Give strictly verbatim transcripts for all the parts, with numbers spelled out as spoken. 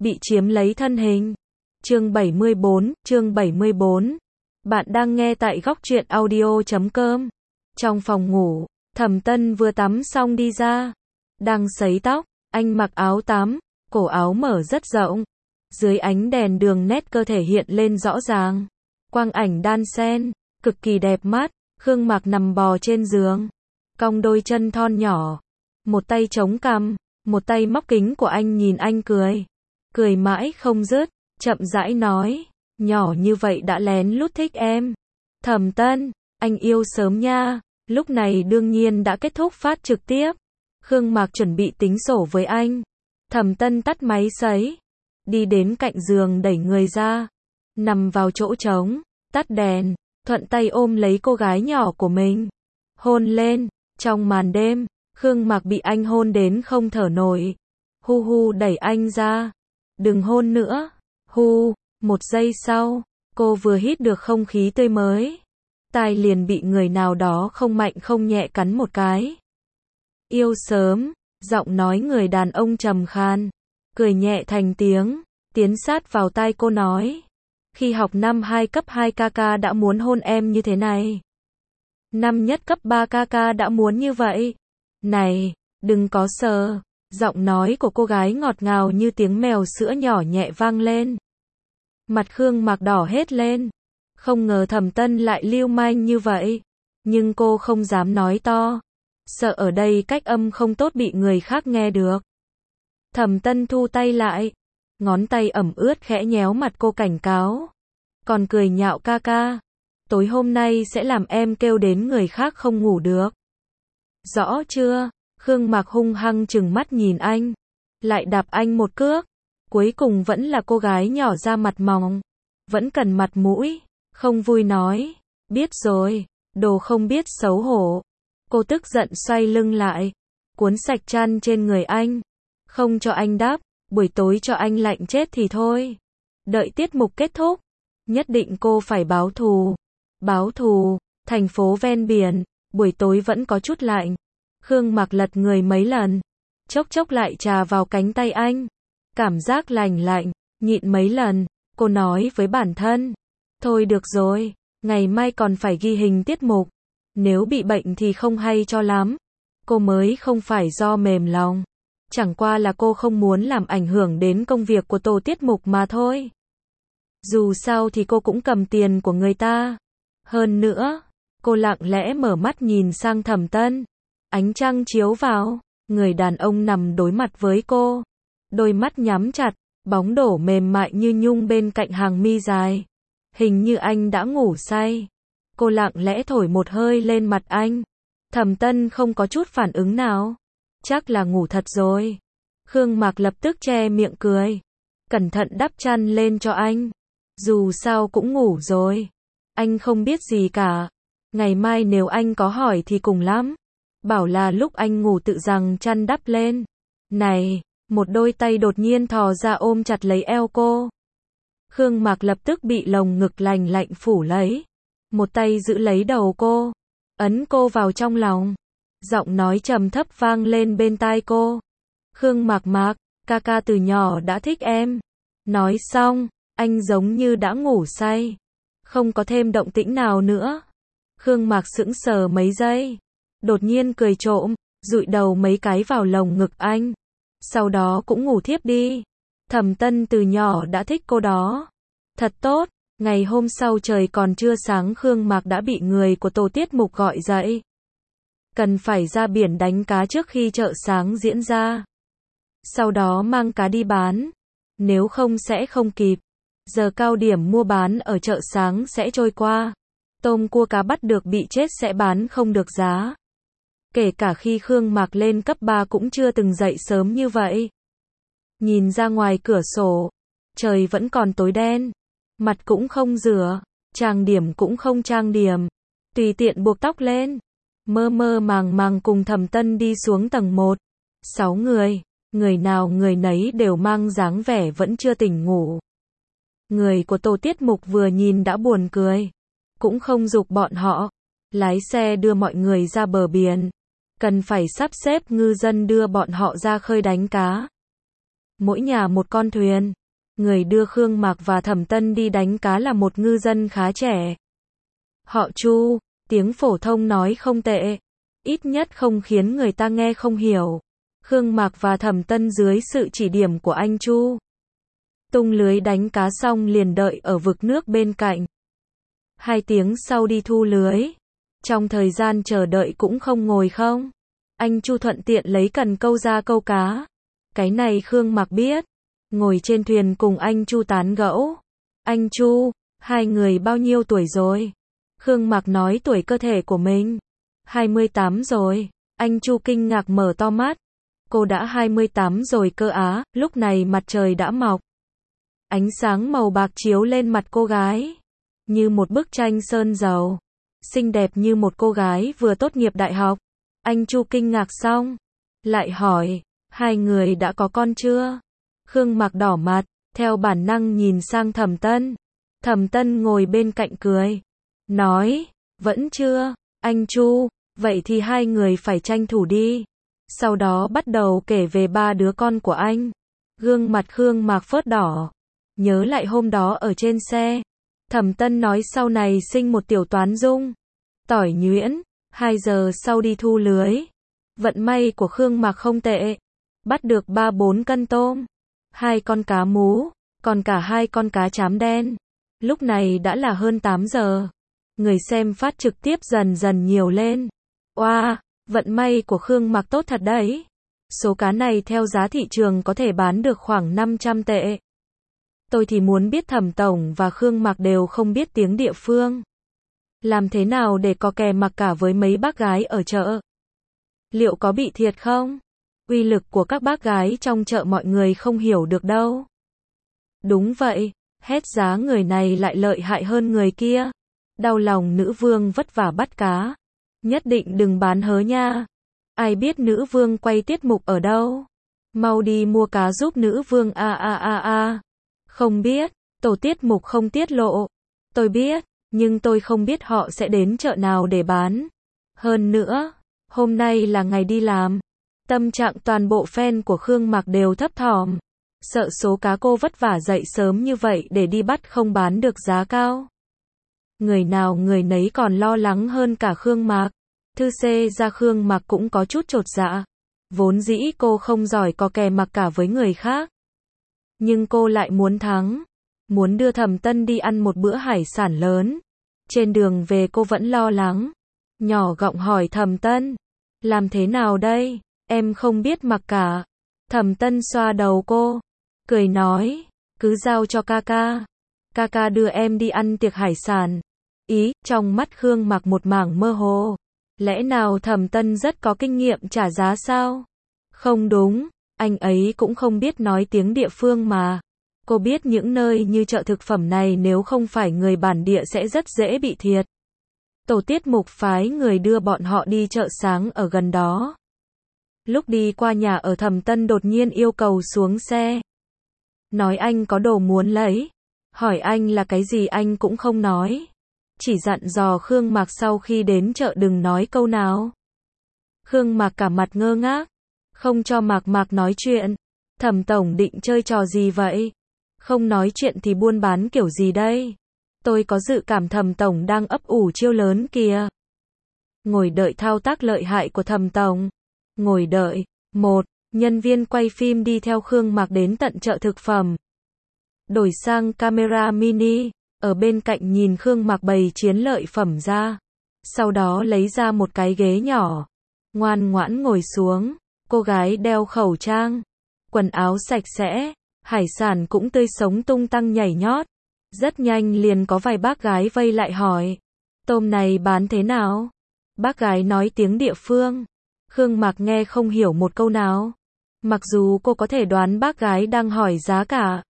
bị chiếm lấy thân hình. Chương bảy mươi bốn, chương bảy mươi bốn. Bạn đang nghe tại góc truyện audio chấm com. Trong phòng ngủ, Thẩm Tân vừa tắm xong đi ra, đang sấy tóc, anh mặc áo tắm, cổ áo mở rất rộng, dưới ánh đèn đường nét cơ thể hiện lên rõ ràng, quang ảnh đan xen, cực kỳ đẹp mắt. Khương Mạc nằm bò trên giường, cong đôi chân thon nhỏ, một tay chống cằm, một tay móc kính của anh nhìn anh cười, cười mãi không dứt, chậm rãi nói, nhỏ như vậy đã lén lút thích em. Thẩm Tân, anh yêu sớm nha. Lúc này đương nhiên đã kết thúc phát trực tiếp. Khương Mạc chuẩn bị tính sổ với anh. Thẩm Tân tắt máy sấy, đi đến cạnh giường đẩy người ra, nằm vào chỗ trống, tắt đèn, thuận tay ôm lấy cô gái nhỏ của mình, hôn lên. Trong màn đêm, Khương Mạc bị anh hôn đến không thở nổi. Hu hu đẩy anh ra. Đừng hôn nữa. Hu, một giây sau, cô vừa hít được không khí tươi mới, tai liền bị người nào đó không mạnh không nhẹ cắn một cái. Yêu sớm, giọng nói người đàn ông trầm khan, cười nhẹ thành tiếng, tiến sát vào tai cô nói. Khi học năm hai cấp hai ca ca đã muốn hôn em như thế này. Năm nhất cấp ba ca ca đã muốn như vậy. Này, đừng có sờ. Giọng nói của cô gái ngọt ngào như tiếng mèo sữa nhỏ nhẹ vang lên. Mặt Khương Mạc đỏ hết lên. Không ngờ Thẩm Tân lại lưu manh như vậy. Nhưng cô không dám nói to, sợ ở đây cách âm không tốt bị người khác nghe được. Thẩm Tân thu tay lại, ngón tay ẩm ướt khẽ nhéo mặt cô cảnh cáo. Còn cười nhạo ca ca. Tối hôm nay sẽ làm em kêu đến người khác không ngủ được. Rõ chưa? Khương Mạc hung hăng trừng mắt nhìn anh, lại đạp anh một cước. Cuối cùng vẫn là cô gái nhỏ da mặt mỏng, vẫn cần mặt mũi, không vui nói, biết rồi, đồ không biết xấu hổ. Cô tức giận xoay lưng lại, cuốn sạch chăn trên người anh, không cho anh đắp, buổi tối cho anh lạnh chết thì thôi. Đợi tiết mục kết thúc, nhất định cô phải báo thù. Báo thù, thành phố ven biển, buổi tối vẫn có chút lạnh. Khương Mạc lật người mấy lần, chốc chốc lại chà vào cánh tay anh. Cảm giác lành lạnh, nhịn mấy lần, cô nói với bản thân. Thôi được rồi, ngày mai còn phải ghi hình tiết mục. Nếu bị bệnh thì không hay cho lắm. Cô mới không phải do mềm lòng. Chẳng qua là cô không muốn làm ảnh hưởng đến công việc của tổ tiết mục mà thôi. Dù sao thì cô cũng cầm tiền của người ta. Hơn nữa, cô lặng lẽ mở mắt nhìn sang Thẩm Tân. Ánh trăng chiếu vào, người đàn ông nằm đối mặt với cô. Đôi mắt nhắm chặt, bóng đổ mềm mại như nhung bên cạnh hàng mi dài. Hình như anh đã ngủ say. Cô lặng lẽ thổi một hơi lên mặt anh. Thẩm Tân không có chút phản ứng nào. Chắc là ngủ thật rồi. Khương Mạc lập tức che miệng cười, cẩn thận đắp chăn lên cho anh. Dù sao cũng ngủ rồi. Anh không biết gì cả. Ngày mai nếu anh có hỏi thì cùng lắm bảo là lúc anh ngủ tự rằng chăn đắp lên. Này, một đôi tay đột nhiên thò ra ôm chặt lấy eo cô. Khương Mạc lập tức bị lồng ngực lành lạnh phủ lấy. Một tay giữ lấy đầu cô, ấn cô vào trong lòng. Giọng nói trầm thấp vang lên bên tai cô. Khương Mạc Mạc, ca ca từ nhỏ đã thích em. Nói xong, anh giống như đã ngủ say. Không có thêm động tĩnh nào nữa. Khương Mạc sững sờ mấy giây. Đột nhiên cười trộm, dụi đầu mấy cái vào lồng ngực anh. Sau đó cũng ngủ thiếp đi. Thẩm Tân từ nhỏ đã thích cô đó. Thật tốt. Ngày hôm sau trời còn chưa sáng Khương Mạc đã bị người của tổ tiết mục gọi dậy. Cần phải ra biển đánh cá trước khi chợ sáng diễn ra. Sau đó mang cá đi bán. Nếu không sẽ không kịp. Giờ cao điểm mua bán ở chợ sáng sẽ trôi qua. Tôm cua cá bắt được bị chết sẽ bán không được giá. Kể cả khi Khương Mạc lên cấp ba cũng chưa từng dậy sớm như vậy. Nhìn ra ngoài cửa sổ, trời vẫn còn tối đen. Mặt cũng không rửa, trang điểm cũng không trang điểm. Tùy tiện buộc tóc lên. Mơ mơ màng màng cùng Thẩm Tân đi xuống tầng một. Sáu người, người nào người nấy đều mang dáng vẻ vẫn chưa tỉnh ngủ. Người của tổ tiết mục vừa nhìn đã buồn cười. Cũng không giục bọn họ. Lái xe đưa mọi người ra bờ biển. Cần phải sắp xếp ngư dân đưa bọn họ ra khơi đánh cá. mỗi nhà một con thuyền. Người đưa Khương Mạc và Thẩm Tân đi đánh cá là một ngư dân khá trẻ. Họ Chu, tiếng phổ thông nói không tệ, ít nhất không khiến người ta nghe không hiểu. Khương Mạc và Thẩm Tân dưới sự chỉ điểm của anh Chu, tung lưới đánh cá xong liền đợi ở vực nước bên cạnh. Hai tiếng sau đi thu lưới. Trong thời gian chờ đợi cũng không ngồi không. Anh Chu thuận tiện lấy cần câu ra câu cá. Cái này Khương Mạc biết. Ngồi trên thuyền cùng anh Chu tán gẫu. Anh Chu, hai người bao nhiêu tuổi rồi? Khương Mạc nói tuổi cơ thể của mình. hai mươi tám rồi. Anh Chu kinh ngạc mở to mắt. Cô đã hai mươi tám rồi cơ á, lúc này mặt trời đã mọc. Ánh sáng màu bạc chiếu lên mặt cô gái. Như một bức tranh sơn dầu. Xinh đẹp như một cô gái vừa tốt nghiệp đại học. Anh Chu kinh ngạc xong. Lại hỏi, hai người đã có con chưa? Khương Mạc đỏ mặt, theo bản năng nhìn sang Thẩm Tân. Thẩm Tân ngồi bên cạnh cười. Nói, vẫn chưa, anh Chu, vậy thì hai người phải tranh thủ đi. Sau đó bắt đầu kể về ba đứa con của anh. Gương mặt Khương Mạc phớt đỏ. Nhớ lại hôm đó ở trên xe. Thẩm Tân nói sau này sinh một tiểu Toán Dung. Tỏi nhuyễn, hai giờ sau đi thu lưới. Vận may của Khương Mạc không tệ. Bắt được ba bốn cân tôm. Hai con cá mú, còn cả hai con cá trám đen. Lúc này đã là hơn tám giờ. Người xem phát trực tiếp dần dần nhiều lên. Oa, wow, vận may của Khương Mạc tốt thật đấy. Số cá này theo giá thị trường có thể bán được khoảng năm trăm tệ. Tôi thì muốn biết Thẩm Tổng và Khương Mạc đều không biết tiếng địa phương. Làm thế nào để có kè mặc cả với mấy bác gái ở chợ? Liệu có bị thiệt không? Uy lực của các bác gái trong chợ mọi người không hiểu được đâu. Đúng vậy, hết giá người này lại lợi hại hơn người kia. Đau lòng nữ vương vất vả bắt cá. Nhất định đừng bán hớ nha. Ai biết nữ vương quay tiết mục ở đâu? Mau đi mua cá giúp nữ vương a a a a. Không biết, tổ tiết mục không tiết lộ. Tôi biết, nhưng tôi không biết họ sẽ đến chợ nào để bán. Hơn nữa, hôm nay là ngày đi làm. Tâm trạng toàn bộ fan của Khương Mạc đều thấp thỏm. Sợ số cá cô vất vả dậy sớm như vậy để đi bắt không bán được giá cao. Người nào người nấy còn lo lắng hơn cả Khương Mạc. Thư xê ra Khương Mạc cũng có chút chột dạ. Vốn dĩ cô không giỏi có kè mặc cả với người khác. Nhưng cô lại muốn thắng. Muốn đưa Thẩm Tân đi ăn một bữa hải sản lớn. Trên đường về cô vẫn lo lắng. Nhỏ giọng hỏi Thẩm Tân. Làm thế nào đây? Em không biết mặc cả. Thẩm Tân xoa đầu cô. Cười nói. Cứ giao cho ca ca. Ca ca đưa em đi ăn tiệc hải sản. Ý, trong mắt Khương Mạc một mảng mơ hồ. Lẽ nào Thẩm Tân rất có kinh nghiệm trả giá sao? Không đúng, anh ấy cũng không biết nói tiếng địa phương mà. Cô biết những nơi như chợ thực phẩm này nếu không phải người bản địa sẽ rất dễ bị thiệt. Tổ tiết mục phái người đưa bọn họ đi chợ sáng ở gần đó. Lúc đi qua nhà ở Thẩm Tân đột nhiên yêu cầu xuống xe. Nói anh có đồ muốn lấy. Hỏi anh là cái gì anh cũng không nói. Chỉ dặn dò Khương Mạc sau khi đến chợ đừng nói câu nào. Khương Mạc cả mặt ngơ ngác. Không cho Mạc Mạc nói chuyện. Thẩm Tổng định chơi trò gì vậy? Không nói chuyện thì buôn bán kiểu gì đây? Tôi có dự cảm Thẩm Tổng đang ấp ủ chiêu lớn kìa. Ngồi đợi thao tác lợi hại của Thẩm Tổng. Ngồi đợi. Một, nhân viên quay phim đi theo Khương Mạc đến tận chợ thực phẩm. Đổi sang camera mini. Ở bên cạnh nhìn Khương Mạc bày chiến lợi phẩm ra. Sau đó lấy ra một cái ghế nhỏ. Ngoan ngoãn ngồi xuống. Cô gái đeo khẩu trang. Quần áo sạch sẽ. Hải sản cũng tươi sống tung tăng nhảy nhót. Rất nhanh liền có vài bác gái vây lại hỏi. Tôm này bán thế nào? Bác gái nói tiếng địa phương. Khương Mạc nghe không hiểu một câu nào. Mặc dù cô có thể đoán bác gái đang hỏi giá cả.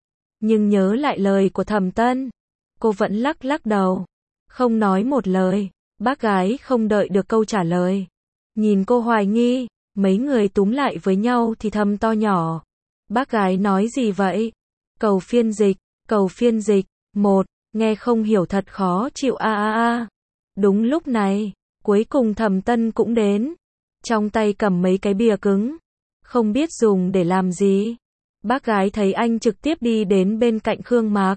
Nhưng nhớ lại lời của Thẩm Tân. Cô vẫn lắc lắc đầu. Không nói một lời. Bác gái không đợi được câu trả lời. Nhìn cô hoài nghi. Mấy người túm lại với nhau thì thầm to nhỏ. Bác gái nói gì vậy? Cầu phiên dịch. Cầu phiên dịch. Một. Nghe không hiểu thật khó chịu a a a. Đúng lúc này. Cuối cùng Thẩm Tân cũng đến. Trong tay cầm mấy cái bìa cứng. Không biết dùng để làm gì. Bác gái thấy anh trực tiếp đi đến bên cạnh Khương Mạc.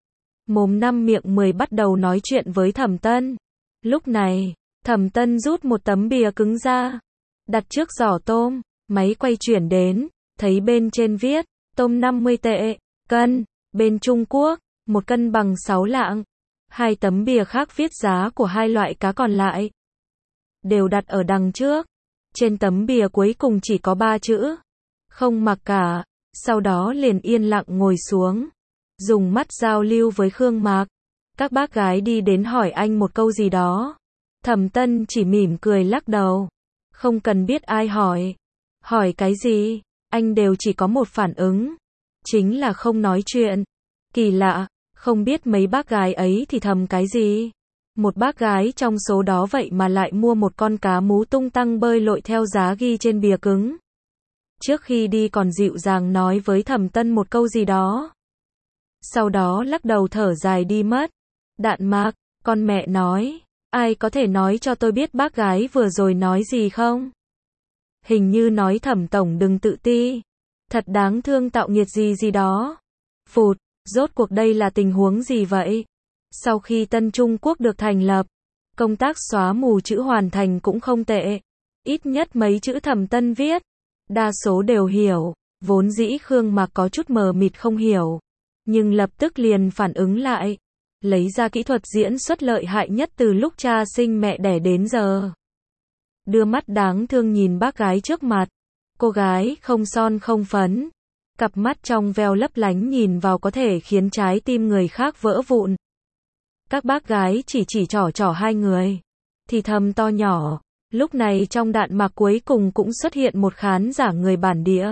Mồm năm miệng mười bắt đầu nói chuyện với Thẩm Tân. Lúc này, Thẩm Tân rút một tấm bìa cứng ra, đặt trước giỏ tôm, máy quay chuyển đến, thấy bên trên viết, tôm năm mươi tệ, cân, bên Trung Quốc, một cân bằng sáu lạng. Hai tấm bìa khác viết giá của hai loại cá còn lại, đều đặt ở đằng trước. Trên tấm bìa cuối cùng chỉ có ba chữ, không mặc cả. Sau đó liền yên lặng ngồi xuống, dùng mắt giao lưu với Khương Mạc. Các bác gái đi đến hỏi anh một câu gì đó. Thẩm Tân chỉ mỉm cười lắc đầu. Không cần biết ai hỏi. Hỏi cái gì, anh đều chỉ có một phản ứng. Chính là không nói chuyện. Kỳ lạ, không biết mấy bác gái ấy thì thầm cái gì. Một bác gái trong số đó vậy mà lại mua một con cá mú tung tăng bơi lội theo giá ghi trên bìa cứng. Trước khi đi còn dịu dàng nói với Thẩm Tân một câu gì đó. Sau đó lắc đầu thở dài đi mất. Đạn Mạc, con mẹ nói, ai có thể nói cho tôi biết bác gái vừa rồi nói gì không? Hình như nói Thẩm tổng đừng tự ti. Thật đáng thương tạo nghiệt gì gì đó. Phụt, rốt cuộc đây là tình huống gì vậy? Sau khi Tân Trung Quốc được thành lập, công tác xóa mù chữ hoàn thành cũng không tệ. Ít nhất mấy chữ Thẩm Tân viết, đa số đều hiểu. Vốn dĩ Khương Mạc có chút mờ mịt không hiểu, nhưng lập tức liền phản ứng lại, lấy ra kỹ thuật diễn xuất lợi hại nhất từ lúc cha sinh mẹ đẻ đến giờ. Đưa mắt đáng thương nhìn bác gái trước mặt. Cô gái không son không phấn, cặp mắt trong veo lấp lánh nhìn vào có thể khiến trái tim người khác vỡ vụn. Các bác gái chỉ chỉ trỏ trỏ hai người, thì thầm to nhỏ. Lúc này trong Đạn Mạc cuối cùng cũng xuất hiện một khán giả người bản địa.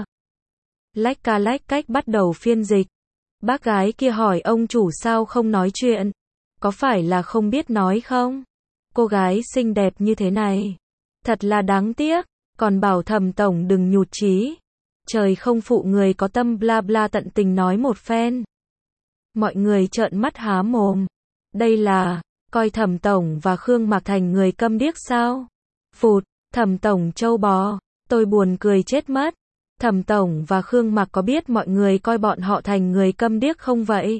Lách ca lách cách bắt đầu phiên dịch. Bác gái kia hỏi ông chủ sao không nói chuyện? Có phải là không biết nói không? Cô gái xinh đẹp như thế này, thật là đáng tiếc, còn bảo Thẩm tổng đừng nhụt chí. Trời không phụ người có tâm bla bla tận tình nói một phen. Mọi người trợn mắt há mồm. Đây là, coi Thẩm tổng và Khương Mạc thành người câm điếc sao? Phụt, Thẩm tổng trâu bò, tôi buồn cười chết mất. Thẩm tổng và Khương Mạc có biết mọi người coi bọn họ thành người câm điếc không vậy?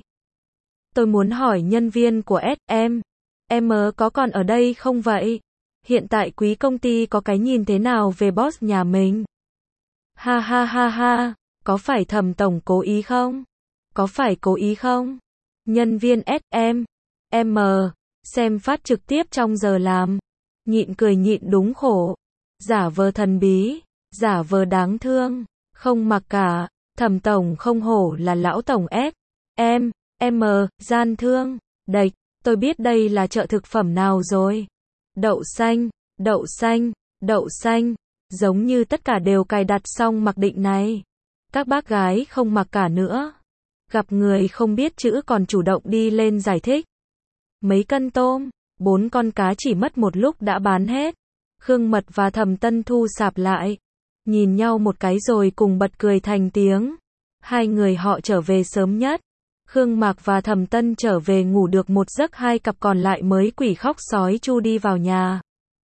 Tôi muốn hỏi nhân viên của ét em, em có còn ở đây không vậy? Hiện tại quý công ty có cái nhìn thế nào về boss nhà mình? Ha ha ha ha, có phải Thẩm tổng cố ý không? Có phải cố ý không? Nhân viên ét em, em xem phát trực tiếp trong giờ làm, nhịn cười nhịn đúng khổ, giả vờ thần bí, giả vờ đáng thương, không mặc cả. Thẩm tổng không hổ là lão tổng ét em, em gian thương, đệch, tôi biết đây là chợ thực phẩm nào rồi. Đậu xanh, đậu xanh, đậu xanh, giống như tất cả đều cài đặt xong mặc định này. Các bác gái không mặc cả nữa. Gặp người không biết chữ còn chủ động đi lên giải thích. Mấy cân tôm, bốn con cá chỉ mất một lúc đã bán hết. Khương Mật và Thẩm Tân thu sạp lại, nhìn nhau một cái rồi cùng bật cười thành tiếng. Hai người họ trở về sớm nhất. Khương Mạc và Thẩm Tân trở về ngủ được một giấc, hai cặp còn lại mới quỷ khóc sói chu đi vào nhà.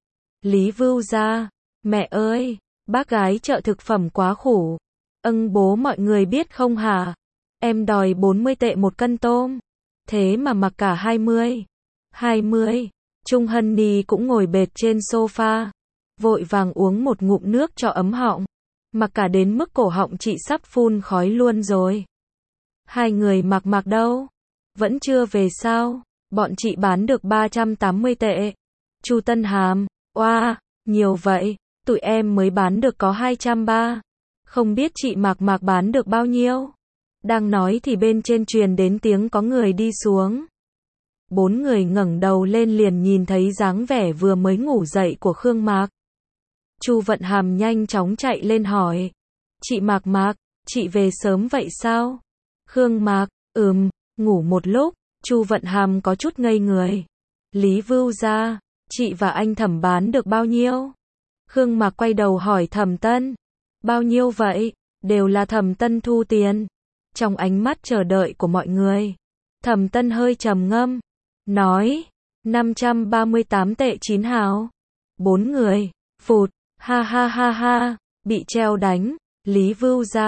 Lý Vưu ra, mẹ ơi, bác gái chợ thực phẩm quá khủ. Âng bố mọi người biết không hả? Em đòi bốn mươi tệ một cân tôm. Thế mà mặc cả hai mươi. hai mươi. Trung Hân Ni cũng ngồi bệt trên sofa, vội vàng uống một ngụm nước cho ấm họng. Mặc cả đến mức cổ họng chị sắp phun khói luôn rồi. Hai người mặc mặc đâu? Vẫn chưa về sao? Bọn chị bán được ba trăm tám mươi tệ. Chu Tân Hàm, oa, wow, nhiều vậy, tụi em mới bán được có hai trăm ba. Không biết chị Mạc Mạc bán được bao nhiêu? Đang nói thì bên trên truyền đến tiếng có người đi xuống. Bốn người ngẩng đầu lên liền nhìn thấy dáng vẻ vừa mới ngủ dậy của Khương Mạc. Chu Vận Hàm nhanh chóng chạy lên hỏi. Chị Mạc Mạc, chị về sớm vậy sao? Khương Mạc, ừm, ngủ một lúc. Chu Vận Hàm có chút ngây người. Lý Vưu ra, chị và anh Thẩm bán được bao nhiêu? Khương Mạc quay đầu hỏi Thẩm Tân. Bao nhiêu vậy? Đều là Thẩm Tân thu tiền. Trong ánh mắt chờ đợi của mọi người, Thẩm Tân hơi trầm ngâm, nói, năm trăm ba mươi tám tệ chín hào. Bốn người, phụt, ha ha ha ha, bị treo đánh. Lý Vưu ra,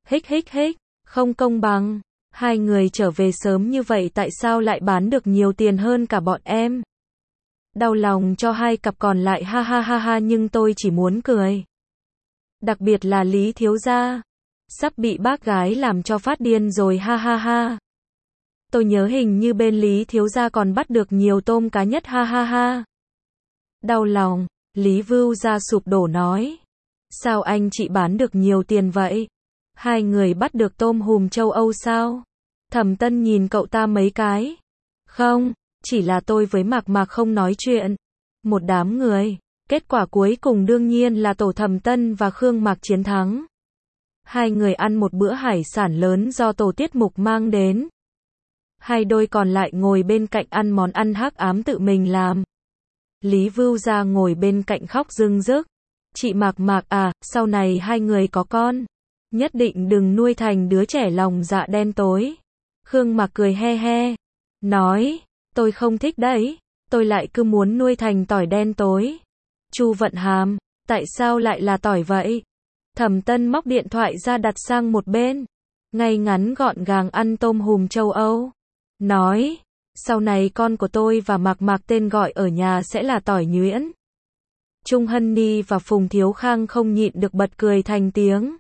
Hích hích hích, không công bằng. Hai người trở về sớm như vậy tại sao lại bán được nhiều tiền hơn cả bọn em? Đau lòng cho hai cặp còn lại ha ha ha ha nhưng tôi chỉ muốn cười. Đặc biệt là Lý thiếu gia. Sắp bị bác gái làm cho phát điên rồi ha ha ha. Tôi nhớ hình như bên Lý thiếu gia còn bắt được nhiều tôm cá nhất ha ha ha. Đau lòng, Lý Vưu gia sụp đổ nói. Sao anh chị bán được nhiều tiền vậy? Hai người bắt được tôm hùm châu Âu sao? Thẩm Tân nhìn cậu ta mấy cái. Không, chỉ là tôi với Mạc Mạc không nói chuyện. Một đám người. Kết quả cuối cùng đương nhiên là tổ Thẩm Tân và Khương Mạc chiến thắng. Hai người ăn một bữa hải sản lớn do tổ tiết mục mang đến. Hai đôi còn lại ngồi bên cạnh ăn món ăn hắc ám tự mình làm. Lý Vưu gia ngồi bên cạnh khóc rưng rức. Chị Mạc Mạc à, sau này hai người có con. Nhất định đừng nuôi thành đứa trẻ lòng dạ đen tối. Khương Mạc cười he he. Nói, tôi không thích đấy. Tôi lại cứ muốn nuôi thành tỏi đen tối. Chu Vận Hàm, tại sao lại là tỏi vậy? Thẩm Tân móc điện thoại ra đặt sang một bên. Ngay ngắn gọn gàng ăn tôm hùm châu Âu. Nói, sau này con của tôi và Mạc Mạc tên gọi ở nhà sẽ là tỏi nhuyễn. Trung Hân Ni và Phùng Thiếu Khang không nhịn được bật cười thành tiếng.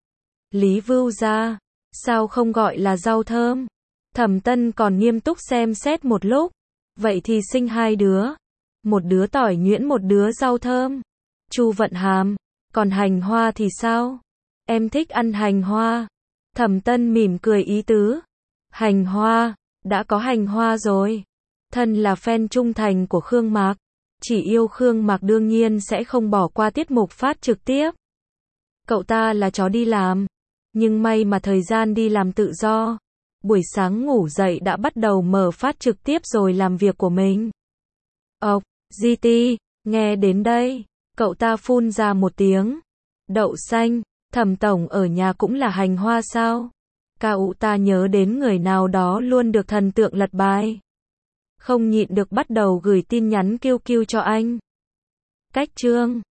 Lý Vưu gia, sao không gọi là rau thơm? Thẩm Tân còn nghiêm túc xem xét một lúc. Vậy thì sinh hai đứa. Một đứa tỏi nhuyễn một đứa rau thơm. Chu Vận Hàm, còn hành hoa thì sao? Em thích ăn hành hoa. Thẩm Tân mỉm cười ý tứ. Hành hoa, đã có hành hoa rồi. Thân là fan trung thành của Khương Mạc. Chỉ yêu Khương Mạc đương nhiên sẽ không bỏ qua tiết mục phát trực tiếp. Cậu ta là chó đi làm. Nhưng may mà thời gian đi làm tự do. Buổi sáng ngủ dậy đã bắt đầu mở phát trực tiếp rồi làm việc của mình. Ộc, giê tê, nghe đến đây. Cậu ta phun ra một tiếng. Đậu xanh, Thẩm tổng ở nhà cũng là hành hoa sao? Cậu ta nhớ đến người nào đó luôn được thần tượng lật bài. Không nhịn được bắt đầu gửi tin nhắn kêu kêu cho anh. Cách chương